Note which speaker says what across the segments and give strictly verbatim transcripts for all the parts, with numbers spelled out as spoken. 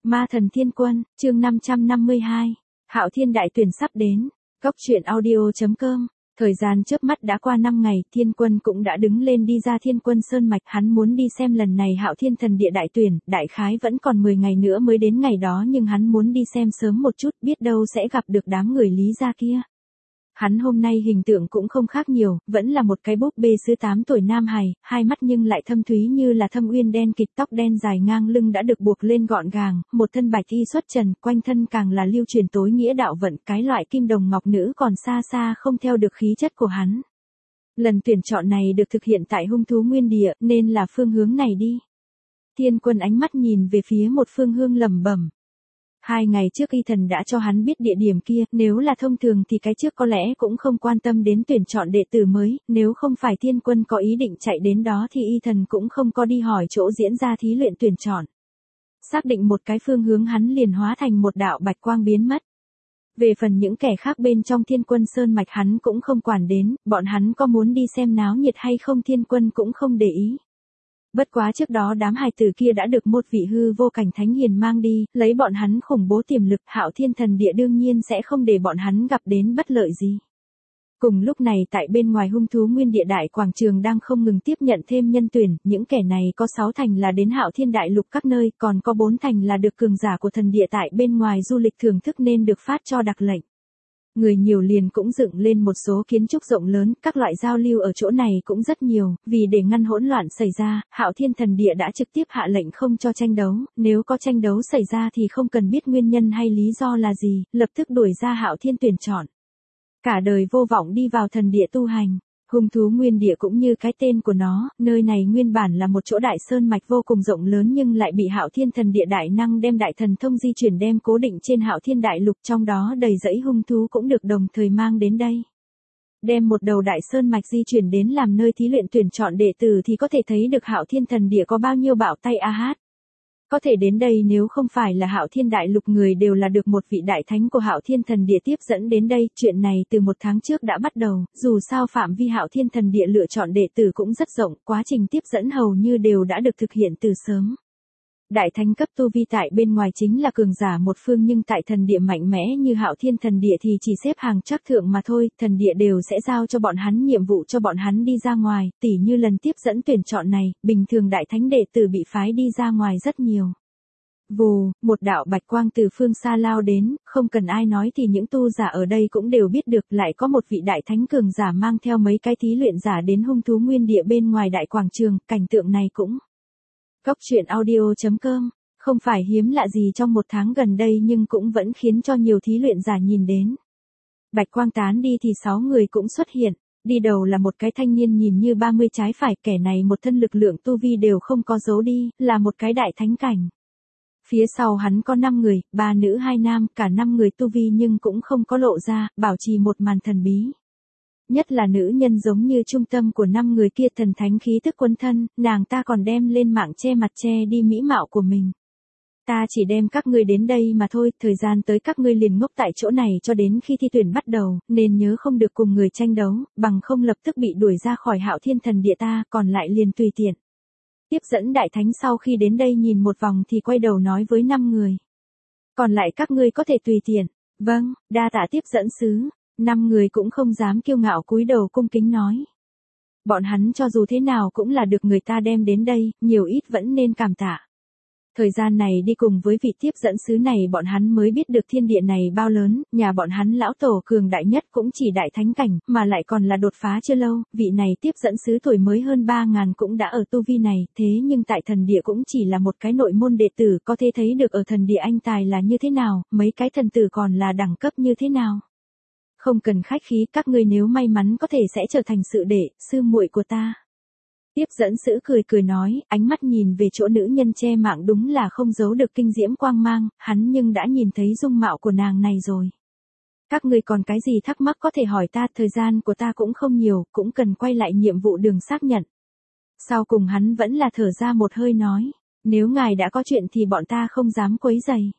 Speaker 1: Ma thần thiên quân, chương năm trăm năm mươi hai. Hạo Thiên đại tuyển sắp đến. Góc truyện audio chấm com. Thời gian chớp mắt đã qua năm ngày, Thiên Quân cũng đã đứng lên đi ra Thiên Quân Sơn Mạch, hắn muốn đi xem lần này Hạo Thiên thần địa đại tuyển, đại khái vẫn còn mười ngày nữa mới đến ngày đó nhưng hắn muốn đi xem sớm một chút, biết đâu sẽ gặp được đám người Lý gia kia. Hắn hôm nay hình tượng cũng không khác nhiều, vẫn là một cái búp bê sứ tám tuổi nam hài, hai mắt nhưng lại thâm thúy như là thâm uyên đen kịch, tóc đen dài ngang lưng đã được buộc lên gọn gàng, một thân bạch y xuất trần, quanh thân càng là lưu truyền tối nghĩa đạo vận, cái loại kim đồng ngọc nữ còn xa xa không theo được khí chất của hắn. Lần tuyển chọn này được thực hiện tại hung thú nguyên địa, nên là phương hướng này đi. Thiên Quân ánh mắt nhìn về phía một phương hướng lẩm bẩm. Hai ngày trước y thần đã cho hắn biết địa điểm kia, nếu là thông thường thì cái trước có lẽ cũng không quan tâm đến tuyển chọn đệ tử mới, nếu không phải Thiên Quân có ý định chạy đến đó thì y thần cũng không có đi hỏi chỗ diễn ra thí luyện tuyển chọn. Xác định một cái phương hướng hắn liền hóa thành một đạo bạch quang biến mất. Về phần những kẻ khác bên trong Thiên Quân Sơn Mạch hắn cũng không quản đến, bọn hắn có muốn đi xem náo nhiệt hay không Thiên Quân cũng không để ý. Bất quá trước đó đám hài tử kia đã được một vị hư vô cảnh thánh hiền mang đi, lấy bọn hắn khủng bố tiềm lực, Hạo Thiên thần địa đương nhiên sẽ không để bọn hắn gặp đến bất lợi gì. Cùng lúc này tại bên ngoài hung thú nguyên địa đại quảng trường đang không ngừng tiếp nhận thêm nhân tuyển, những kẻ này có sáu thành là đến Hạo Thiên đại lục các nơi, còn có bốn thành là được cường giả của thần địa tại bên ngoài du lịch thưởng thức nên được phát cho đặc lệnh. Người nhiều liền cũng dựng lên một số kiến trúc rộng lớn, các loại giao lưu ở chỗ này cũng rất nhiều, vì để ngăn hỗn loạn xảy ra, Hạo Thiên thần địa đã trực tiếp hạ lệnh không cho tranh đấu, nếu có tranh đấu xảy ra thì không cần biết nguyên nhân hay lý do là gì, lập tức đuổi ra Hạo Thiên tuyển chọn. Cả đời vô vọng đi vào thần địa tu hành. Hung thú nguyên địa cũng như cái tên của nó, nơi này nguyên bản là một chỗ đại sơn mạch vô cùng rộng lớn nhưng lại bị Hạo Thiên thần địa đại năng đem đại thần thông di chuyển đem cố định trên Hạo Thiên đại lục, trong đó đầy dẫy hung thú cũng được đồng thời mang đến đây. Đem một đầu đại sơn mạch di chuyển đến làm nơi thí luyện tuyển chọn đệ tử thì có thể thấy được Hạo Thiên thần địa có bao nhiêu bạo tay a hát. Có thể đến đây nếu không phải là Hạo Thiên đại lục người đều là được một vị đại thánh của Hạo Thiên thần địa tiếp dẫn đến đây, chuyện này từ một tháng trước đã bắt đầu, dù sao phạm vi Hạo Thiên thần địa lựa chọn đệ tử cũng rất rộng, quá trình tiếp dẫn hầu như đều đã được thực hiện từ sớm. Đại thánh cấp tu vi tại bên ngoài chính là cường giả một phương nhưng tại thần địa mạnh mẽ như Hạo Thiên thần địa thì chỉ xếp hàng trắc thượng mà thôi, thần địa đều sẽ giao cho bọn hắn nhiệm vụ cho bọn hắn đi ra ngoài, tỉ như lần tiếp dẫn tuyển chọn này, bình thường đại thánh đệ tử bị phái đi ra ngoài rất nhiều. Vù, một đạo bạch quang từ phương xa lao đến, không cần ai nói thì những tu giả ở đây cũng đều biết được, lại có một vị đại thánh cường giả mang theo mấy cái thí luyện giả đến hung thú nguyên địa bên ngoài đại quảng trường, cảnh tượng này cũng Góc truyện audio chấm com, không phải hiếm lạ gì trong một tháng gần đây nhưng cũng vẫn khiến cho nhiều thí luyện giả nhìn đến. Bạch quang tán đi thì sáu người cũng xuất hiện, đi đầu là một cái thanh niên nhìn như ba mươi trái phải, kẻ này một thân lực lượng tu vi đều không có giấu đi, là một cái đại thánh cảnh. Phía sau hắn có năm người, ba nữ hai nam, cả năm người tu vi nhưng cũng không có lộ ra, bảo trì một màn thần bí. Nhất là nữ nhân giống như trung tâm của năm người kia thần thánh khí tức quấn thân, nàng ta còn đem lên mạng che mặt che đi mỹ mạo của mình. Ta chỉ đem các ngươi đến đây mà thôi, thời gian tới các ngươi liền ngốc tại chỗ này cho đến khi thi tuyển bắt đầu, nên nhớ không được cùng người tranh đấu, bằng không lập tức bị đuổi ra khỏi Hạo Thiên thần địa ta, còn lại liền tùy tiện. Tiếp dẫn đại thánh sau khi đến đây nhìn một vòng thì quay đầu nói với năm người. Còn lại các ngươi có thể tùy tiện. Vâng, đa tạ tiếp dẫn sứ. Năm người cũng không dám kiêu ngạo cúi đầu cung kính nói. Bọn hắn cho dù thế nào cũng là được người ta đem đến đây, nhiều ít vẫn nên cảm tạ. Thời gian này đi cùng với vị tiếp dẫn sứ này bọn hắn mới biết được thiên địa này bao lớn, nhà bọn hắn lão tổ cường đại nhất cũng chỉ đại thánh cảnh, mà lại còn là đột phá chưa lâu, vị này tiếp dẫn sứ tuổi mới hơn ba ngàn cũng đã ở tu vi này, thế nhưng tại thần địa cũng chỉ là một cái nội môn đệ tử, có thể thấy được ở thần địa anh tài là như thế nào, mấy cái thần tử còn là đẳng cấp như thế nào. Không cần khách khí, các ngươi nếu may mắn có thể sẽ trở thành sự đệ, sư muội của ta. Tiếp dẫn sứ cười cười nói, ánh mắt nhìn về chỗ nữ nhân che mạng đúng là không giấu được kinh diễm quang mang, hắn nhưng đã nhìn thấy dung mạo của nàng này rồi. Các ngươi còn cái gì thắc mắc có thể hỏi ta, thời gian của ta cũng không nhiều, cũng cần quay lại nhiệm vụ đường xác nhận. Sau cùng hắn vẫn là thở ra một hơi nói, nếu ngài đã có chuyện thì bọn ta không dám quấy rầy.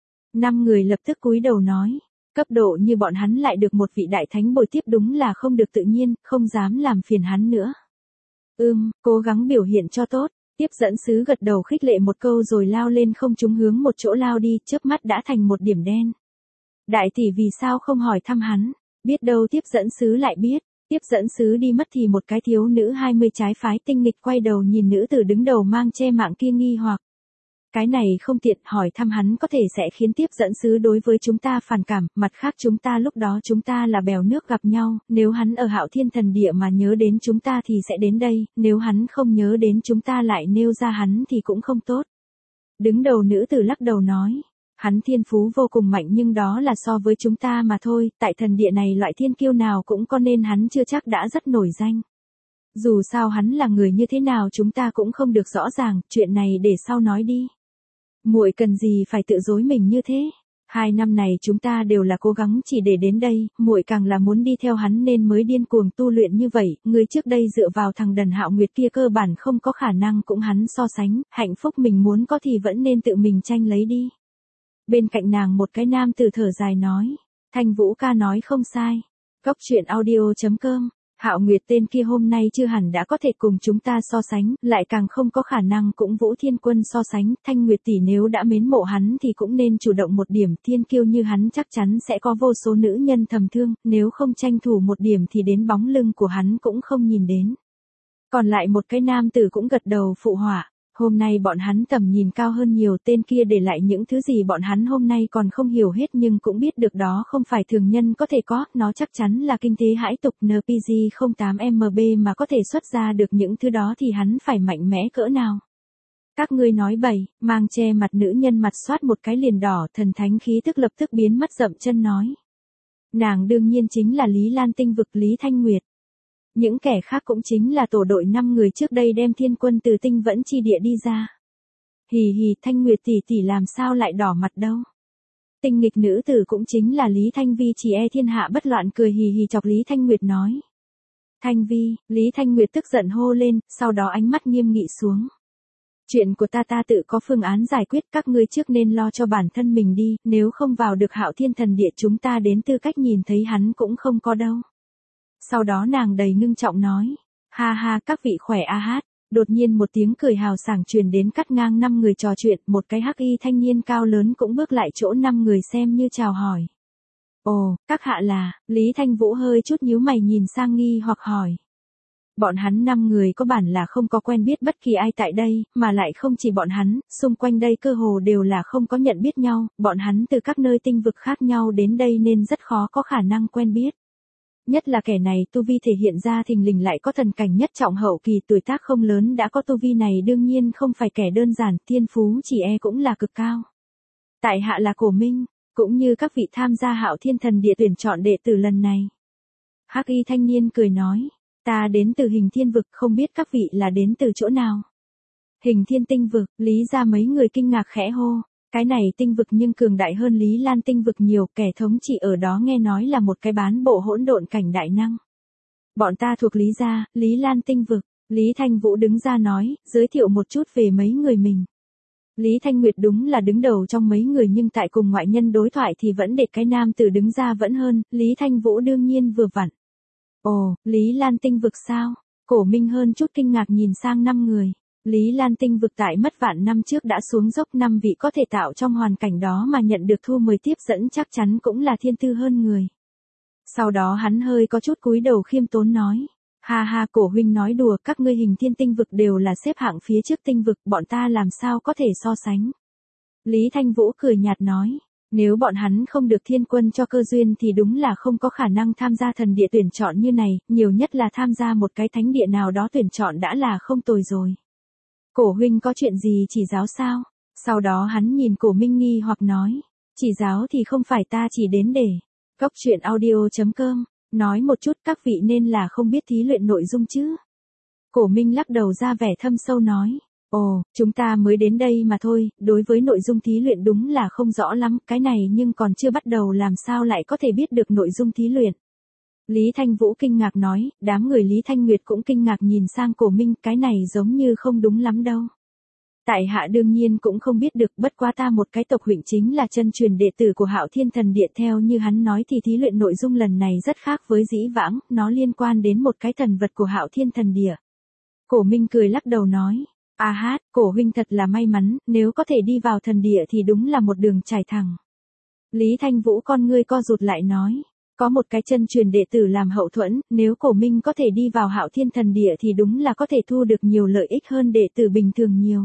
Speaker 1: Năm người lập tức cúi đầu nói. Cấp độ như bọn hắn lại được một vị đại thánh bồi tiếp đúng là không được tự nhiên, không dám làm phiền hắn nữa. Ừm, cố gắng biểu hiện cho tốt, Tiếp dẫn sứ gật đầu khích lệ một câu rồi lao lên không trung hướng một chỗ lao đi, chớp mắt đã thành một điểm đen. Đại tỷ vì sao không hỏi thăm hắn, biết đâu tiếp dẫn sứ lại biết. Tiếp dẫn sứ đi mất thì một cái thiếu nữ hai mươi trái phái tinh nghịch quay đầu nhìn nữ tử đứng đầu mang che mạng kia nghi hoặc. Cái này không tiện, hỏi thăm hắn có thể sẽ khiến tiếp dẫn sứ đối với chúng ta phản cảm, mặt khác chúng ta lúc đó chúng ta là bèo nước gặp nhau, nếu hắn ở Hạo Thiên Thần Địa mà nhớ đến chúng ta thì sẽ đến đây, nếu hắn không nhớ đến chúng ta lại nêu ra hắn thì cũng không tốt. Đứng đầu nữ tử lắc đầu nói. Hắn thiên phú vô cùng mạnh nhưng đó là so với chúng ta mà thôi, tại thần địa này loại thiên kiêu nào cũng có nên hắn chưa chắc đã rất nổi danh. Dù sao hắn là người như thế nào chúng ta cũng không được rõ ràng, chuyện này để sau nói đi. Muội cần gì phải tự dối mình như thế? Hai năm này chúng ta đều là cố gắng chỉ để đến đây, muội càng là muốn đi theo hắn nên mới điên cuồng tu luyện như vậy, người trước đây dựa vào thằng đần Hạo Nguyệt kia cơ bản không có khả năng cũng hắn so sánh, hạnh phúc mình muốn có thì vẫn nên tự mình tranh lấy đi. Bên cạnh nàng một cái nam tử thở dài nói, Thanh Vũ ca nói không sai. Cốc truyện audio chấm com, Hạo Nguyệt tên kia hôm nay chưa hẳn đã có thể cùng chúng ta so sánh, lại càng không có khả năng cũng Vũ Thiên Quân so sánh, Thanh Nguyệt tỷ nếu đã mến mộ hắn thì cũng nên chủ động một điểm, thiên kiêu như hắn chắc chắn sẽ có vô số nữ nhân thầm thương, nếu không tranh thủ một điểm thì đến bóng lưng của hắn cũng không nhìn đến. Còn lại một cái nam tử cũng gật đầu phụ họa. Hôm nay bọn hắn tầm nhìn cao hơn nhiều, tên kia để lại những thứ gì bọn hắn hôm nay còn không hiểu hết nhưng cũng biết được đó không phải thường nhân có thể có, nó chắc chắn là kinh thế hãi tục en pê giê không tám em bê mà có thể xuất ra được những thứ đó thì hắn phải mạnh mẽ cỡ nào. Các ngươi nói bậy, mang che mặt nữ nhân mặt xoát một cái liền đỏ, thần thánh khí tức lập tức biến mất dậm chân nói. Nàng đương nhiên chính là Lý Lan Tinh vực Lý Thanh Nguyệt. Những kẻ khác cũng chính là tổ đội năm người trước đây đem thiên quân từ tinh vẫn chi địa đi ra. Hì hì, Thanh Nguyệt tỷ tỷ làm sao lại đỏ mặt đâu. Tinh nghịch nữ tử cũng chính là Lý Thanh Vi chỉ e thiên hạ bất loạn cười hì hì chọc Lý Thanh Nguyệt nói. Thanh Vi, Lý Thanh Nguyệt tức giận hô lên, sau đó ánh mắt nghiêm nghị xuống. Chuyện của ta ta tự có phương án giải quyết, các ngươi trước nên lo cho bản thân mình đi, nếu không vào được Hạo Thiên Thần Địa chúng ta đến tư cách nhìn thấy hắn cũng không có đâu. Sau đó nàng đầy ngưng trọng nói, ha ha các vị khỏe a hát, đột nhiên một tiếng cười hào sảng truyền đến cắt ngang năm người trò chuyện, một cái hắc y thanh niên cao lớn cũng bước lại chỗ năm người xem như chào hỏi. Ồ, các hạ là, Lý Thanh Vũ hơi chút nhíu mày nhìn sang nghi hoặc hỏi. Bọn hắn năm người có bản là không có quen biết bất kỳ ai tại đây, mà lại không chỉ bọn hắn, xung quanh đây cơ hồ đều là không có nhận biết nhau, bọn hắn từ các nơi tinh vực khác nhau đến đây nên rất khó có khả năng quen biết. Nhất là kẻ này tu vi thể hiện ra thình lình lại có thần cảnh nhất trọng hậu kỳ, tuổi tác không lớn đã có tu vi này đương nhiên không phải kẻ đơn giản, thiên phú chỉ e cũng là cực cao. Tại hạ là Cổ Minh, cũng như các vị tham gia Hạo Thiên Thần Địa tuyển chọn đệ tử lần này. Hắc y thanh niên cười nói, ta đến từ Hình Thiên vực, không biết các vị là đến từ chỗ nào. Hình Thiên tinh vực, Lý ra mấy người kinh ngạc khẽ hô. Cái này tinh vực nhưng cường đại hơn Lý Lan tinh vực nhiều, kẻ thống trị ở đó nghe nói là một cái bán bộ hỗn độn cảnh đại năng. Bọn ta thuộc Lý gia, Lý Lan tinh vực, Lý Thanh Vũ đứng ra nói, giới thiệu một chút về mấy người mình. Lý Thanh Nguyệt đúng là đứng đầu trong mấy người nhưng tại cùng ngoại nhân đối thoại thì vẫn để cái nam tử đứng ra vẫn hơn, Lý Thanh Vũ đương nhiên vừa vặn. Ồ, Lý Lan tinh vực sao? Cổ Minh hơn chút kinh ngạc nhìn sang năm người. Lý Lan tinh vực tại mất vạn năm trước đã xuống dốc, năm vị có thể tạo trong hoàn cảnh đó mà nhận được thu mười tiếp dẫn chắc chắn cũng là thiên tư hơn người. Sau đó hắn hơi có chút cúi đầu khiêm tốn nói, ha ha Cổ huynh nói đùa, các ngươi Hình Thiên tinh vực đều là xếp hạng phía trước tinh vực, bọn ta làm sao có thể so sánh. Lý Thanh Vũ cười nhạt nói, nếu bọn hắn không được thiên quân cho cơ duyên thì đúng là không có khả năng tham gia thần địa tuyển chọn như này, nhiều nhất là tham gia một cái thánh địa nào đó tuyển chọn đã là không tồi rồi. Cổ huynh có chuyện gì chỉ giáo sao? Sau đó hắn nhìn Cổ Minh nghi hoặc nói, chỉ giáo thì không phải ta chỉ đến để. Cốc truyện audio chấm com, nói một chút các vị nên là không biết thí luyện nội dung chứ. Cổ Minh lắc đầu ra vẻ thâm sâu nói, ồ, chúng ta mới đến đây mà thôi, đối với nội dung thí luyện đúng là không rõ lắm, cái này nhưng còn chưa bắt đầu làm sao lại có thể biết được nội dung thí luyện. Lý Thanh Vũ kinh ngạc nói, đám người Lý Thanh Nguyệt cũng kinh ngạc nhìn sang Cổ Minh, cái này giống như không đúng lắm đâu. Tại hạ đương nhiên cũng không biết được, bất quá ta một cái tộc huynh chính là chân truyền đệ tử của Hạo Thiên Thần Địa, theo như hắn nói thì thí luyện nội dung lần này rất khác với dĩ vãng, nó liên quan đến một cái thần vật của Hạo Thiên Thần Địa. Cổ Minh cười lắc đầu nói, A hát, cổ huynh thật là may mắn, nếu có thể đi vào thần địa thì đúng là một đường trải thẳng. Lý Thanh Vũ con ngươi co rụt lại nói. Có một cái chân truyền đệ tử làm hậu thuẫn, nếu cổ minh có thể đi vào Hạo Thiên thần địa thì đúng là có thể thu được nhiều lợi ích hơn đệ tử bình thường nhiều.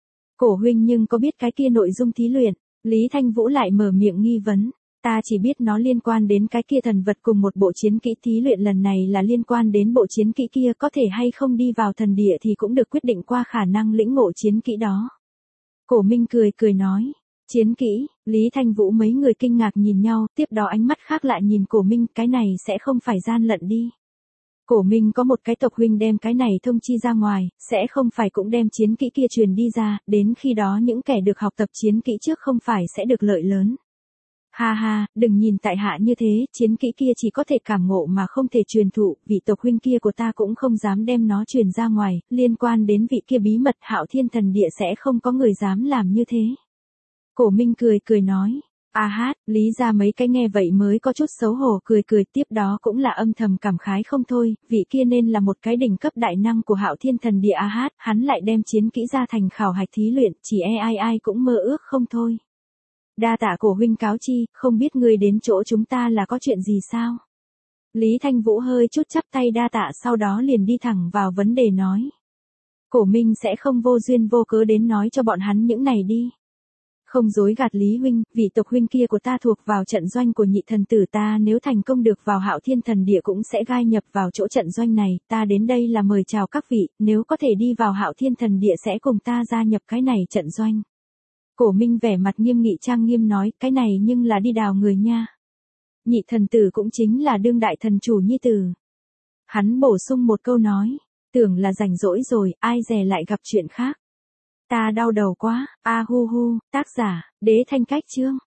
Speaker 1: Cổ huynh nhưng có biết cái kia nội dung thí luyện? Lý Thanh Vũ lại mở miệng nghi vấn. Ta chỉ biết nó liên quan đến cái kia thần vật cùng một bộ chiến kỹ, thí luyện lần này là liên quan đến bộ chiến kỹ kia, có thể hay không đi vào thần địa thì cũng được quyết định qua khả năng lĩnh ngộ chiến kỹ đó. Cổ Minh cười cười nói. Chiến kỹ, Lý Thanh Vũ mấy người kinh ngạc nhìn nhau, tiếp đó ánh mắt khác lại nhìn Cổ Minh, cái này sẽ không phải gian lận đi. Cổ Minh có một cái tộc huynh đem cái này thông chi ra ngoài, sẽ không phải cũng đem chiến kỹ kia truyền đi ra, đến khi đó những kẻ được học tập chiến kỹ trước không phải sẽ được lợi lớn. Ha ha, đừng nhìn tại hạ như thế, chiến kỹ kia chỉ có thể cảm ngộ mà không thể truyền thụ, vị tộc huynh kia của ta cũng không dám đem nó truyền ra ngoài, liên quan đến vị kia bí mật Hạo Thiên thần địa sẽ không có người dám làm như thế. Cổ Minh cười cười nói. A hát, Lý ra mấy cái nghe vậy mới có chút xấu hổ cười cười, tiếp đó cũng là âm thầm cảm khái không thôi, vị kia nên là một cái đỉnh cấp đại năng của Hạo Thiên thần địa. A hát, hắn lại đem chiến kỹ ra thành khảo hạch thí luyện, chỉ e ai ai cũng mơ ước không thôi. Đa tạ cổ huynh cáo chi, không biết ngươi đến chỗ chúng ta là có chuyện gì sao? Lý Thanh Vũ hơi chút chắp tay đa tạ, sau đó liền đi thẳng vào vấn đề nói. Cổ Minh sẽ không vô duyên vô cớ đến nói cho bọn hắn những này đi. Không dối gạt Lý huynh, vị tộc huynh kia của ta thuộc vào trận doanh của nhị thần tử ta, nếu thành công được vào Hạo Thiên thần địa cũng sẽ gai nhập vào chỗ trận doanh này, ta đến đây là mời chào các vị, nếu có thể đi vào Hạo Thiên thần địa sẽ cùng ta gia nhập cái này trận doanh. Cổ Minh vẻ mặt nghiêm nghị trang nghiêm nói, cái này nhưng là đi đào người nha. Nhị thần tử cũng chính là đương đại thần chủ nhi tử. Hắn bổ sung một câu nói, tưởng là rảnh rỗi rồi, ai dè lại gặp chuyện khác. Ta đau đầu quá, a hu hu, tác giả, Đế Thanh Cách Chương.